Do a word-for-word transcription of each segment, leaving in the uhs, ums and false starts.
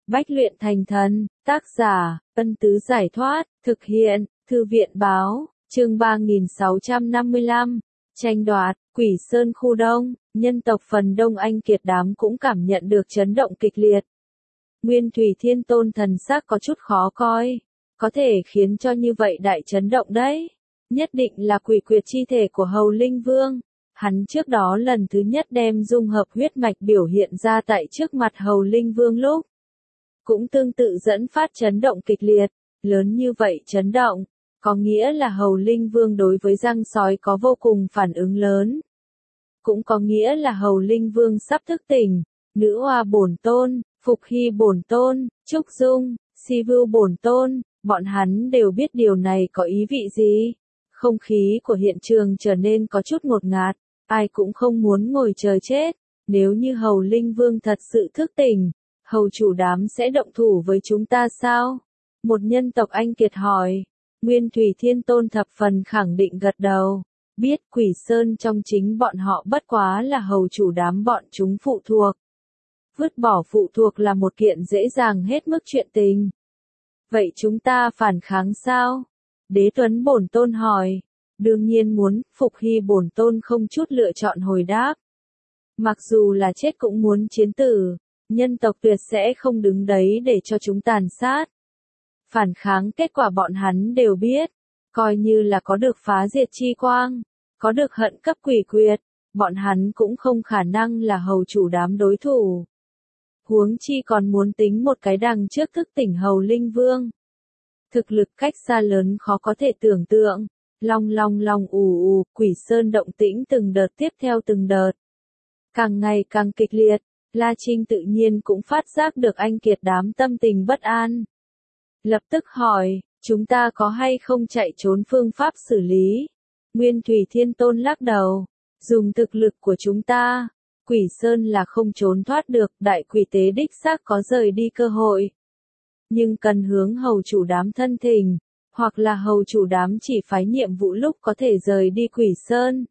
Bách luyện thành thần, tác giả, Ân Tứ Giải Thoát, thực hiện, Thư viện Báo, chương ba nghìn sáu trăm năm mươi lăm, tranh đoạt, Quỷ Sơn khu đông, nhân tộc phần đông Anh Kiệt đám cũng cảm nhận được chấn động kịch liệt. Nguyên Thủy Thiên Tôn thần sắc có chút khó coi, có thể khiến cho như vậy đại chấn động đấy, nhất định là quỷ quyệt chi thể của Hầu Linh Vương. Hắn trước đó lần thứ nhất đem dung hợp huyết mạch biểu hiện ra tại trước mặt Hầu Linh Vương lúc, cũng tương tự dẫn phát chấn động kịch liệt, lớn như vậy chấn động, có nghĩa là Hầu Linh Vương đối với răng sói có vô cùng phản ứng lớn. Cũng có nghĩa là Hầu Linh Vương sắp thức tỉnh, Nữ Hoa Bổn Tôn, Phục Hy Bổn Tôn, Trúc Dung, Si Vưu Bổn Tôn, bọn hắn đều biết điều này có ý vị gì. Không khí của hiện trường trở nên có chút ngột ngạt, ai cũng không muốn ngồi chờ chết, nếu như Hầu Linh Vương thật sự thức tỉnh, Hầu chủ đám sẽ động thủ với chúng ta sao? Một nhân tộc Anh Kiệt hỏi. Nguyên Thủy Thiên Tôn thập phần khẳng định gật đầu, biết Quỷ Sơn trong chính bọn họ bất quá là hầu chủ đám bọn chúng phụ thuộc. Vứt bỏ phụ thuộc là một kiện dễ dàng hết mức chuyện tình. Vậy chúng ta phản kháng sao? Đế Tuấn Bổn Tôn hỏi. Đương nhiên muốn, Phục Hy Bổn Tôn không chút lựa chọn hồi đáp. Mặc dù là chết cũng muốn chiến tử, nhân tộc tuyệt sẽ không đứng đấy để cho chúng tàn sát. Phản kháng kết quả bọn hắn đều biết, coi như là có được phá diệt chi quang, có được hận cấp quỷ quyệt, bọn hắn cũng không khả năng là hầu chủ đám đối thủ. Huống chi còn muốn tính một cái đằng trước thức tỉnh Hầu Linh Vương. Thực lực cách xa lớn khó có thể tưởng tượng, long long long ù ù, Quỷ Sơn động tĩnh từng đợt tiếp theo từng đợt. Càng ngày càng kịch liệt, La Trinh tự nhiên cũng phát giác được Anh Kiệt đám tâm tình bất an. Lập tức hỏi, chúng ta có hay không chạy trốn phương pháp xử lý? Nguyên Thủy Thiên Tôn lắc đầu, dùng thực lực của chúng ta, Quỷ Sơn là không trốn thoát được, đại quỷ tế đích xác có rời đi cơ hội. Nhưng cần hướng hầu chủ đám thân thỉnh, hoặc là hầu chủ đám chỉ phái nhiệm vụ lúc có thể rời đi Quỷ Sơn.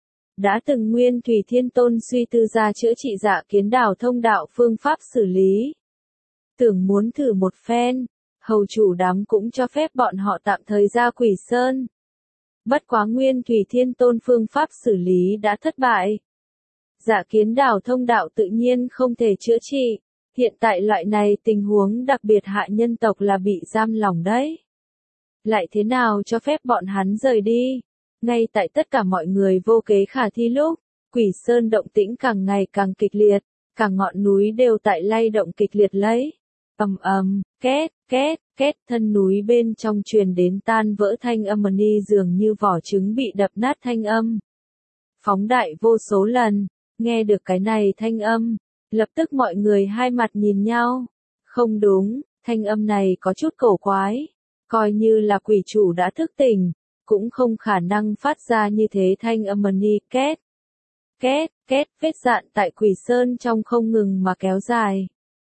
Đã từng Nguyên Thủy Thiên Tôn suy tư ra chữa trị Dạ Kiến Đảo thông đạo phương pháp xử lý. Tưởng muốn thử một phen, hầu chủ đám cũng cho phép bọn họ tạm thời ra Quỷ Sơn. Bất quá Nguyên Thủy Thiên Tôn phương pháp xử lý đã thất bại. Dạ Kiến Đảo thông đạo tự nhiên không thể chữa trị, hiện tại loại này tình huống đặc biệt hạ nhân tộc là bị giam lỏng đấy. Lại thế nào cho phép bọn hắn rời đi? Ngay tại tất cả mọi người vô kế khả thi lúc, Quỷ Sơn động tĩnh càng ngày càng kịch liệt, cả ngọn núi đều tại lay động kịch liệt lấy. Ầm ầm, két, két, két, thân núi bên trong truyền đến tan vỡ thanh âm ni dường như vỏ trứng bị đập nát thanh âm. Phóng đại vô số lần, nghe được cái này thanh âm, lập tức mọi người hai mặt nhìn nhau. Không đúng, thanh âm này có chút cổ quái, coi như là quỷ chủ đã thức tỉnh, cũng không khả năng phát ra như thế thanh âm ni, két, két, két, vết dạn tại Quỷ Sơn trong không ngừng mà kéo dài.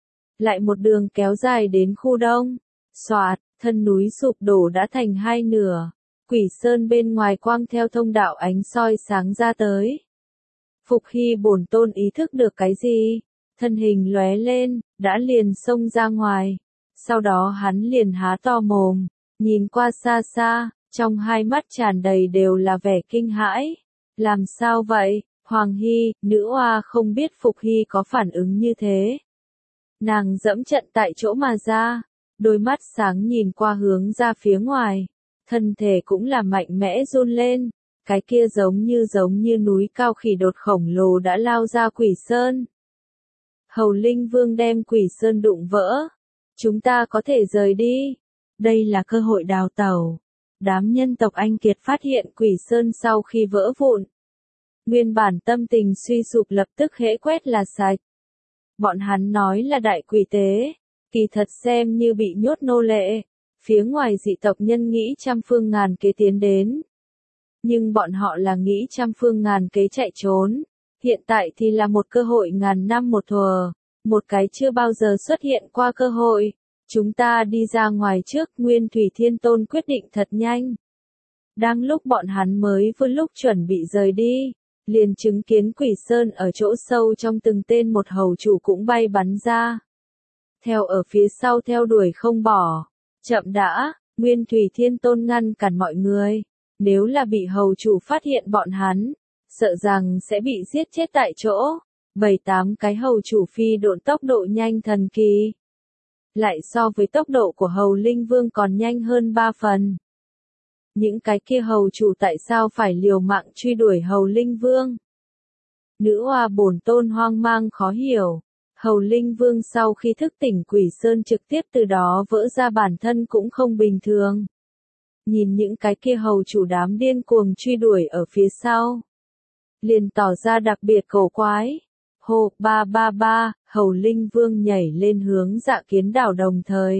Lại một đường kéo dài đến khu đông, xoạt, thân núi sụp đổ đã thành hai nửa, Quỷ Sơn bên ngoài quang theo thông đạo ánh soi sáng ra tới. Phục Hy Bổn Tôn ý thức được cái gì, thân hình lóe lên, đã liền xông ra ngoài, sau đó hắn liền há to mồm, nhìn qua xa xa, trong hai mắt tràn đầy đều là vẻ kinh hãi. Làm sao vậy, Hoàng Hy, Nữ Hoa không biết Phục Hy có phản ứng như thế. Nàng dẫm trận tại chỗ mà ra, đôi mắt sáng nhìn qua hướng ra phía ngoài, thân thể cũng là mạnh mẽ run lên, cái kia giống như giống như núi cao khỉ đột khổng lồ đã lao ra Quỷ Sơn. Hầu Linh Vương đem Quỷ Sơn đụng vỡ, chúng ta có thể rời đi, đây là cơ hội đào tẩu. Đám nhân tộc Anh Kiệt phát hiện Quỷ Sơn sau khi vỡ vụn, nguyên bản tâm tình suy sụp lập tức hễ quét là sạch. Bọn hắn nói là đại quỷ tế, kỳ thật xem như bị nhốt nô lệ, phía ngoài dị tộc nhân nghĩ trăm phương ngàn kế tiến đến. Nhưng bọn họ là nghĩ trăm phương ngàn kế chạy trốn, hiện tại thì là một cơ hội ngàn năm một thuở, một cái chưa bao giờ xuất hiện qua cơ hội. Chúng ta đi ra ngoài trước, Nguyên Thủy Thiên Tôn quyết định thật nhanh. Đang lúc bọn hắn mới vừa lúc chuẩn bị rời đi, liền chứng kiến Quỷ Sơn ở chỗ sâu trong từng tên một hầu chủ cũng bay bắn ra. theo ở phía sau theo đuổi không bỏ. Chậm đã, Nguyên Thủy Thiên Tôn ngăn cản mọi người. Nếu là bị hầu chủ phát hiện bọn hắn, sợ rằng sẽ bị giết chết tại chỗ. Bảy tám cái hầu chủ phi độn tốc độ nhanh thần kỳ. Lại so với tốc độ của hầu linh vương còn nhanh hơn ba phần. Những cái kia hầu chủ tại sao phải liều mạng truy đuổi hầu linh vương? Nữ hoa bổn tôn hoang mang khó hiểu. Hầu linh vương sau khi thức tỉnh Quỷ Sơn trực tiếp từ đó vỡ ra bản thân cũng không bình thường. Nhìn những cái kia hầu chủ đám điên cuồng truy đuổi ở phía sau. Liền tỏ ra đặc biệt cổ quái. Hô, ba ba ba, hầu linh vương nhảy lên hướng Dạ Kiến Đảo đồng thời.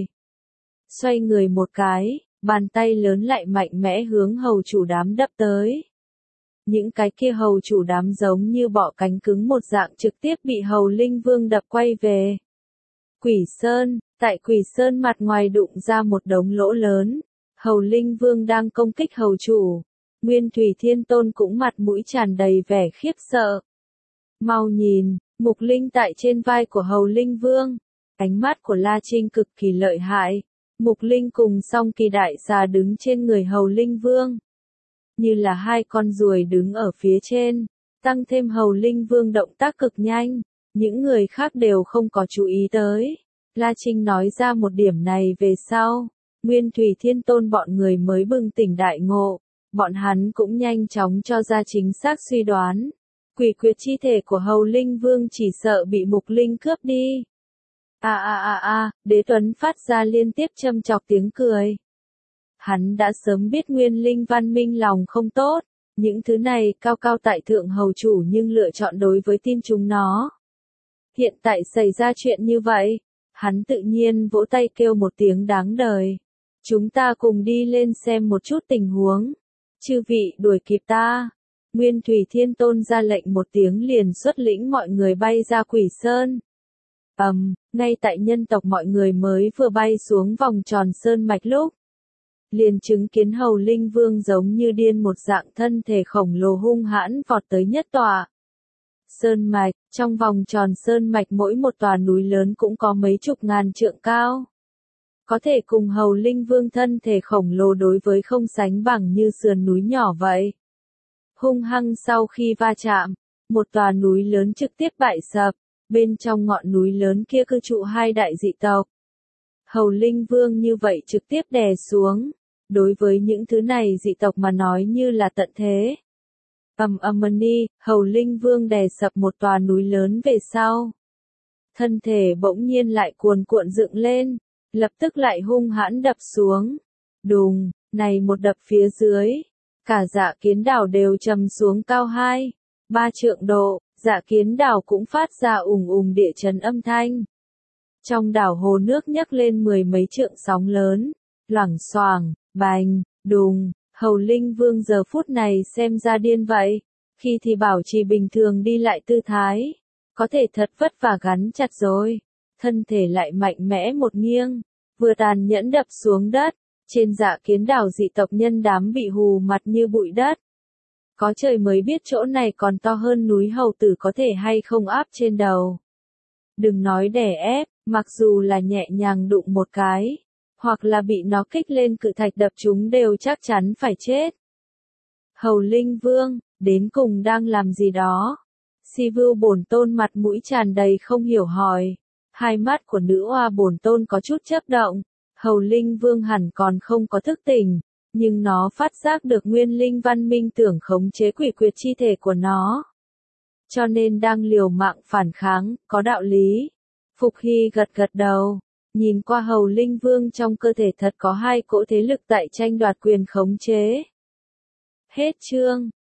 Xoay người một cái, bàn tay lớn lại mạnh mẽ hướng hầu chủ đám đập tới. Những cái kia hầu chủ đám giống như bọ cánh cứng một dạng trực tiếp bị hầu linh vương đập quay về. Quỷ Sơn, tại Quỷ Sơn mặt ngoài đụng ra một đống lỗ lớn. Hầu linh vương đang công kích hầu chủ. Nguyên Thủy Thiên Tôn cũng mặt mũi tràn đầy vẻ khiếp sợ. Mau nhìn, mục linh tại trên vai của hầu linh vương. Ánh mắt của La Trinh cực kỳ lợi hại. Mục linh cùng song kỳ đại xà đứng trên người hầu linh vương. Như là hai con ruồi đứng ở phía trên. Tăng thêm hầu linh vương động tác cực nhanh. Những người khác đều không có chú ý tới. La Trinh nói ra một điểm này về sau. Nguyên Thủy Thiên Tôn bọn người mới bừng tỉnh đại ngộ. Bọn hắn cũng nhanh chóng cho ra chính xác suy đoán. Quỷ quyệt chi thể của hầu linh vương chỉ sợ bị mục linh cướp đi. A a a a, Đế Tuấn phát ra liên tiếp châm chọc tiếng cười. Hắn đã sớm biết Nguyên Linh Văn Minh lòng không tốt. Những thứ này cao cao tại thượng hầu chủ nhưng lựa chọn đối với tin chúng nó. Hiện tại xảy ra chuyện như vậy. Hắn tự nhiên vỗ tay kêu một tiếng đáng đời. Chúng ta cùng đi lên xem một chút tình huống. Chư vị đuổi kịp ta. Nguyên Thủy Thiên Tôn ra lệnh một tiếng liền xuất lĩnh mọi người bay ra Quỷ Sơn. Ầm, um, ngay tại nhân tộc mọi người mới vừa bay xuống vòng tròn sơn mạch lúc. Liền chứng kiến hầu linh vương giống như điên một dạng thân thể khổng lồ hung hãn vọt tới nhất tòa. Sơn mạch, trong vòng tròn sơn mạch mỗi một tòa núi lớn cũng có mấy chục ngàn trượng cao. Có thể cùng hầu linh vương thân thể khổng lồ đối với không sánh bằng như sườn núi nhỏ vậy. Hung hăng sau khi va chạm, một tòa núi lớn trực tiếp bại sập, bên trong ngọn núi lớn kia cư trụ hai đại dị tộc. Hầu linh vương như vậy trực tiếp đè xuống, đối với những thứ này dị tộc mà nói như là tận thế. Ầm ầm ni, hầu linh vương đè sập một tòa núi lớn về sau. Thân thể bỗng nhiên lại cuồn cuộn dựng lên, lập tức lại hung hãn đập xuống. Đùng, này một đập phía dưới. Cả Dạ Kiến Đảo đều trầm xuống cao hai, ba trượng độ, Dạ Kiến Đảo cũng phát ra ùng ùng địa chấn âm thanh. Trong đảo hồ nước nhấc lên mười mấy trượng sóng lớn, loảng xoảng, bành, đùng, hầu linh vương giờ phút này xem ra điên vậy, khi thì bảo trì bình thường đi lại tư thái, có thể thật vất vả gắn chặt rồi, thân thể lại mạnh mẽ một nghiêng, vừa tàn nhẫn đập xuống đất. Trên Dạ Kiến Đảo dị tộc nhân đám bị hù mặt như bụi đất. Có trời mới biết chỗ này còn to hơn núi hầu tử có thể hay không áp trên đầu. Đừng nói đè ép, mặc dù là nhẹ nhàng đụng một cái, hoặc là bị nó kích lên cự thạch đập chúng đều chắc chắn phải chết. Hầu linh vương, đến cùng đang làm gì đó? Si Vưu bổn tôn mặt mũi tràn đầy không hiểu hỏi. Hai mắt của nữ hoa bổn tôn có chút chớp động. Hầu linh vương hẳn còn không có thức tỉnh, nhưng nó phát giác được Nguyên Linh Văn Minh tưởng khống chế quỷ quyệt chi thể của nó. Cho nên đang liều mạng phản kháng, có đạo lý. Phục Hy gật gật đầu, nhìn qua hầu linh vương trong cơ thể thật có hai cỗ thế lực tại tranh đoạt quyền khống chế. Hết chương.